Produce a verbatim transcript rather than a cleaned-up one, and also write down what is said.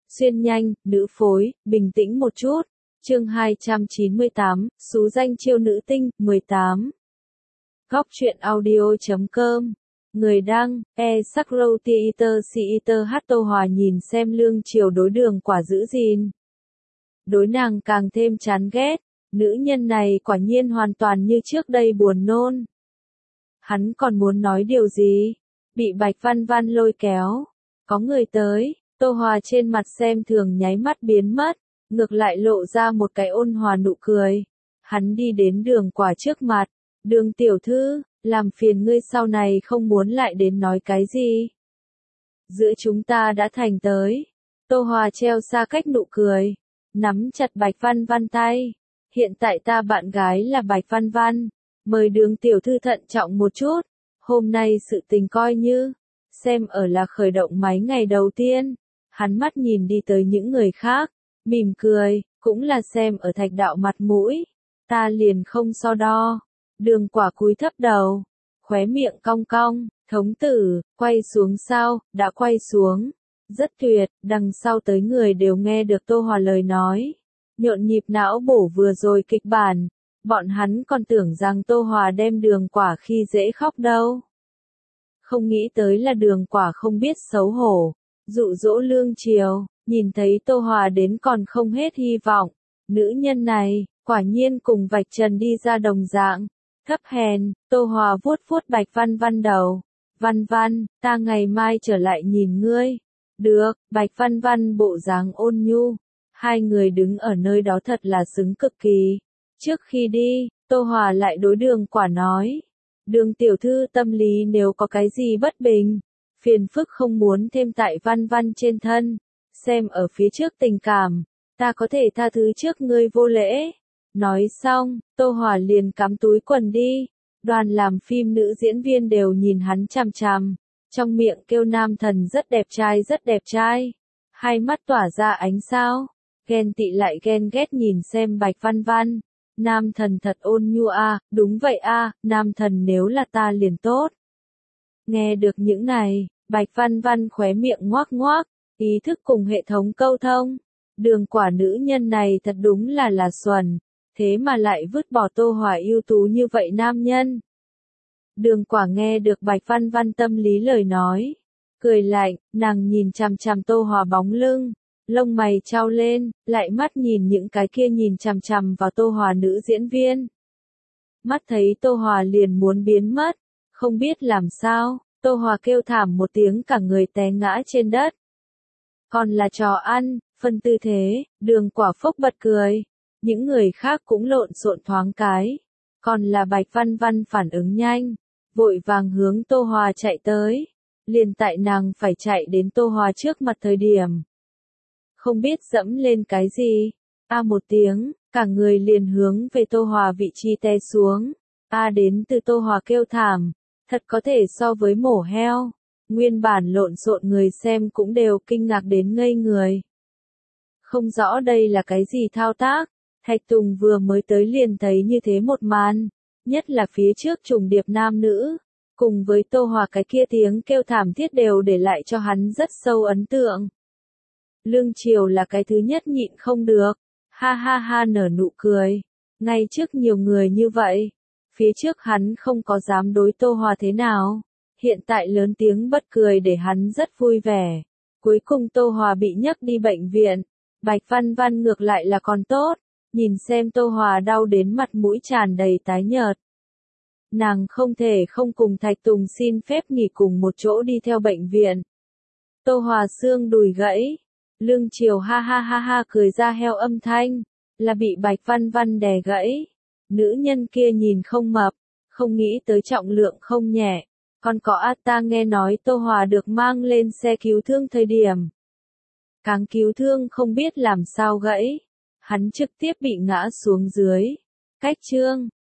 xuyên nhanh, nữ phối, bình tĩnh một chút. Chương hai trăm chín mươi tám, xú danh chiêu nữ tinh, mười tám. Góc truyện audio chấm com. Người đăng, e Sakro Theater Theater hát Tô Hòa nhìn xem Lương Triều đối Đường Quả giữ gìn. Đối nàng càng thêm chán ghét, nữ nhân này quả nhiên hoàn toàn như trước đây buồn nôn. Hắn còn muốn nói điều gì? Bị Bạch Văn Văn lôi kéo. Có người tới, Tô Hòa trên mặt xem thường nháy mắt biến mất, ngược lại lộ ra một cái ôn hòa nụ cười. Hắn đi đến Đường Quả trước mặt. Đường tiểu thư, làm phiền ngươi sau này không muốn lại đến nói cái gì. Giữa chúng ta đã thành tới. Tô Hòa treo xa cách nụ cười, nắm chặt Bạch Văn Văn tay. Hiện tại ta bạn gái là Bạch Văn Văn, mời Đường tiểu thư thận trọng một chút. Hôm nay sự tình coi như, xem ở là khởi động máy ngày đầu tiên. Hắn mắt nhìn đi tới những người khác, mỉm cười, cũng là xem ở Thạch đạo mặt mũi. Ta liền không so đo. Đường Quả cúi thấp đầu, khóe miệng cong cong, thống tử, quay xuống sao, đã quay xuống. Rất tuyệt, đằng sau tới người đều nghe được Tô Hòa lời nói. Nhộn nhịp não bổ vừa rồi kịch bản, bọn hắn còn tưởng rằng Tô Hòa đem Đường Quả khi dễ khóc đâu. Không nghĩ tới là Đường Quả không biết xấu hổ, dụ dỗ Lương Triều, nhìn thấy Tô Hòa đến còn không hết hy vọng. Nữ nhân này, quả nhiên cùng vạch trần đi ra đồng dạng. Thấp hèn, Tô Hòa vuốt vuốt Bạch Văn Văn đầu. Văn Văn, ta ngày mai trở lại nhìn ngươi. Được, Bạch Văn Văn bộ dáng ôn nhu. Hai người đứng ở nơi đó thật là xứng cực kỳ. Trước khi đi, Tô Hòa lại đối Đường Quả nói. Đường tiểu thư tâm lý nếu có cái gì bất bình, phiền phức không muốn thêm tại Văn Văn trên thân. Xem ở phía trước tình cảm, ta có thể tha thứ trước ngươi vô lễ. Nói xong, Tô Hòa liền cắm túi quần đi. Đoàn làm phim nữ diễn viên đều nhìn hắn chằm chằm, trong miệng kêu nam thần rất đẹp trai rất đẹp trai. Hai mắt tỏa ra ánh sao, ghen tị lại ghen ghét nhìn xem Bạch Văn Văn. Nam thần thật ôn nhu a, đúng vậy a, nam thần nếu là ta liền tốt. Nghe được những này, Bạch Văn Văn khóe miệng ngoác ngoác, ý thức cùng hệ thống câu thông. Đường Quả nữ nhân này thật đúng là là xuẩn. Thế mà lại vứt bỏ Tô Hòa ưu tú như vậy nam nhân. Đường Quả nghe được Bạch Văn Văn tâm lý lời nói, cười lạnh, nàng nhìn chằm chằm Tô Hòa bóng lưng, lông mày trao lên, lại mắt nhìn những cái kia nhìn chằm chằm vào Tô Hòa nữ diễn viên. Mắt thấy Tô Hòa liền muốn biến mất, không biết làm sao, Tô Hòa kêu thảm một tiếng cả người té ngã trên đất. Còn là trò ăn, phân tư thế, Đường Quả phốc bật cười. Những người khác cũng lộn xộn thoáng cái. Còn là Bạch Văn Văn phản ứng nhanh, vội vàng hướng Tô Hòa chạy tới. Liền tại nàng phải chạy đến Tô Hòa trước mặt thời điểm. Không biết dẫm lên cái gì. A một tiếng, cả người liền hướng về Tô Hòa vị trí té xuống. A đến từ Tô Hòa kêu thảm, thật có thể so với mổ heo. Nguyên bản lộn xộn người xem cũng đều kinh ngạc đến ngây người. Không rõ đây là cái gì thao tác. Thạch Tùng vừa mới tới liền thấy như thế một màn, nhất là phía trước trùng điệp nam nữ, cùng với Tô Hòa cái kia tiếng kêu thảm thiết đều để lại cho hắn rất sâu ấn tượng. Lương Triều là cái thứ nhất nhịn không được, ha ha ha nở nụ cười, ngay trước nhiều người như vậy, phía trước hắn không có dám đối Tô Hòa thế nào, hiện tại lớn tiếng bật cười để hắn rất vui vẻ. Cuối cùng Tô Hòa bị nhấc đi bệnh viện, Bạch Văn Văn ngược lại là còn tốt. Nhìn xem Tô Hòa đau đến mặt mũi tràn đầy tái nhợt. Nàng không thể không cùng Thạch Tùng xin phép nghỉ cùng một chỗ đi theo bệnh viện. Tô Hòa xương đùi gãy. Lương Triều ha ha ha ha cười ra heo âm thanh. Là bị Bạch Văn Văn đè gãy. Nữ nhân kia nhìn không mập. Không nghĩ tới trọng lượng không nhẹ. Còn có A ta nghe nói Tô Hòa được mang lên xe cứu thương thời điểm. Cáng cứu thương không biết làm sao gãy. Hắn trực tiếp bị ngã xuống dưới. Cách chương